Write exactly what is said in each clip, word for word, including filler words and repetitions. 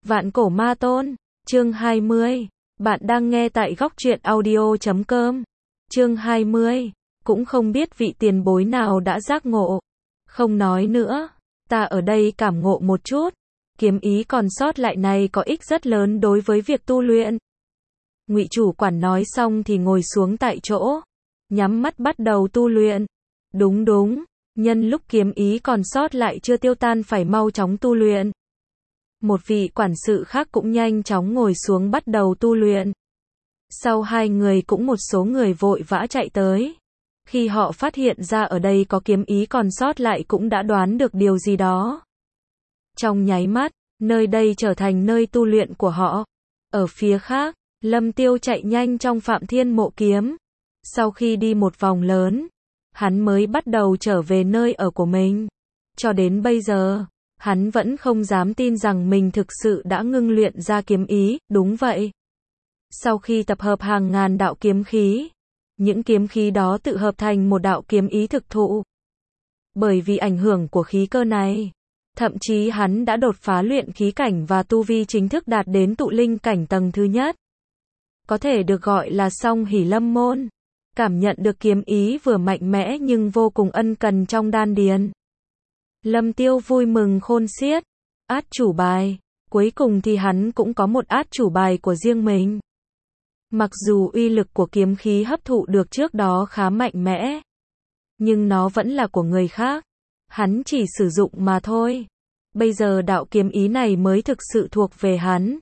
Vạn cổ ma tôn, chương hai mươi. Bạn đang nghe tại góc truyện audio chấm com. Chương hai mươi. Cũng không biết vị tiền bối nào đã giác ngộ. Không nói nữa, ta ở đây cảm ngộ một chút. Kiếm ý còn sót lại này có ích rất lớn đối với việc tu luyện. Ngụy chủ quản nói xong thì ngồi xuống tại chỗ, nhắm mắt bắt đầu tu luyện. Đúng đúng, nhân lúc kiếm ý còn sót lại chưa tiêu tan phải mau chóng tu luyện. Một vị quản sự khác cũng nhanh chóng ngồi xuống bắt đầu tu luyện. Sau hai người cũng một số người vội vã chạy tới. Khi họ phát hiện ra ở đây có kiếm ý còn sót lại cũng đã đoán được điều gì đó. Trong nháy mắt, nơi đây trở thành nơi tu luyện của họ. Ở phía khác, Lâm Tiêu chạy nhanh trong Phạm Thiên Mộ Kiếm. Sau khi đi một vòng lớn, hắn mới bắt đầu trở về nơi ở của mình. Cho đến bây giờ, hắn vẫn không dám tin rằng mình thực sự đã ngưng luyện ra kiếm ý, đúng vậy. Sau khi tập hợp hàng ngàn đạo kiếm khí, những kiếm khí đó tự hợp thành một đạo kiếm ý thực thụ. Bởi vì ảnh hưởng của khí cơ này, thậm chí hắn đã đột phá luyện khí cảnh và tu vi chính thức đạt đến tụ linh cảnh tầng thứ nhất. Có thể được gọi là song hỷ lâm môn. Cảm nhận được kiếm ý vừa mạnh mẽ nhưng vô cùng ân cần trong đan điền. Lâm Tiêu vui mừng khôn xiết. Át chủ bài. Cuối cùng thì hắn cũng có một át chủ bài của riêng mình. Mặc dù uy lực của kiếm khí hấp thụ được trước đó khá mạnh mẽ, nhưng nó vẫn là của người khác. Hắn chỉ sử dụng mà thôi. Bây giờ đạo kiếm ý này mới thực sự thuộc về hắn.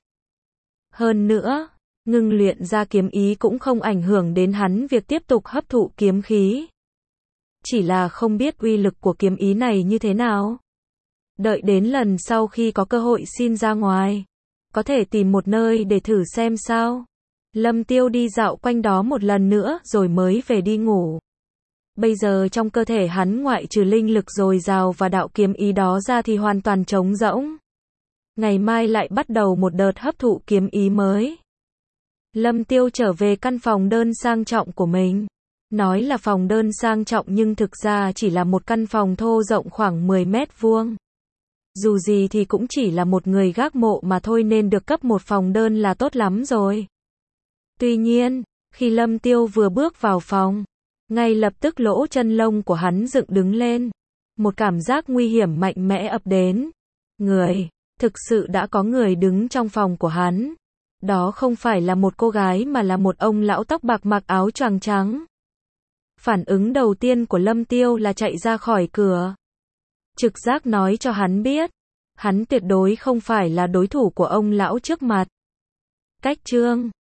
Hơn nữa, ngưng luyện ra kiếm ý cũng không ảnh hưởng đến hắn việc tiếp tục hấp thụ kiếm khí. Chỉ là không biết uy lực của kiếm ý này như thế nào. Đợi đến lần sau khi có cơ hội xin ra ngoài, có thể tìm một nơi để thử xem sao. Lâm Tiêu đi dạo quanh đó một lần nữa rồi mới về đi ngủ. Bây giờ trong cơ thể hắn ngoại trừ linh lực dồi dào và đạo kiếm ý đó ra thì hoàn toàn trống rỗng. Ngày mai lại bắt đầu một đợt hấp thụ kiếm ý mới. Lâm Tiêu trở về căn phòng đơn sang trọng của mình. Nói là phòng đơn sang trọng nhưng thực ra chỉ là một căn phòng thô rộng khoảng mười mét vuông. Dù gì thì cũng chỉ là một người gác mộ mà thôi nên được cấp một phòng đơn là tốt lắm rồi. Tuy nhiên, khi Lâm Tiêu vừa bước vào phòng, ngay lập tức lỗ chân lông của hắn dựng đứng lên. Một cảm giác nguy hiểm mạnh mẽ ập đến. Người, thực sự đã có người đứng trong phòng của hắn. Đó không phải là một cô gái mà là một ông lão tóc bạc mặc áo choàng trắng. Phản ứng đầu tiên của Lâm Tiêu là chạy ra khỏi cửa. Trực giác nói cho hắn biết, hắn tuyệt đối không phải là đối thủ của ông lão trước mặt. Cách chương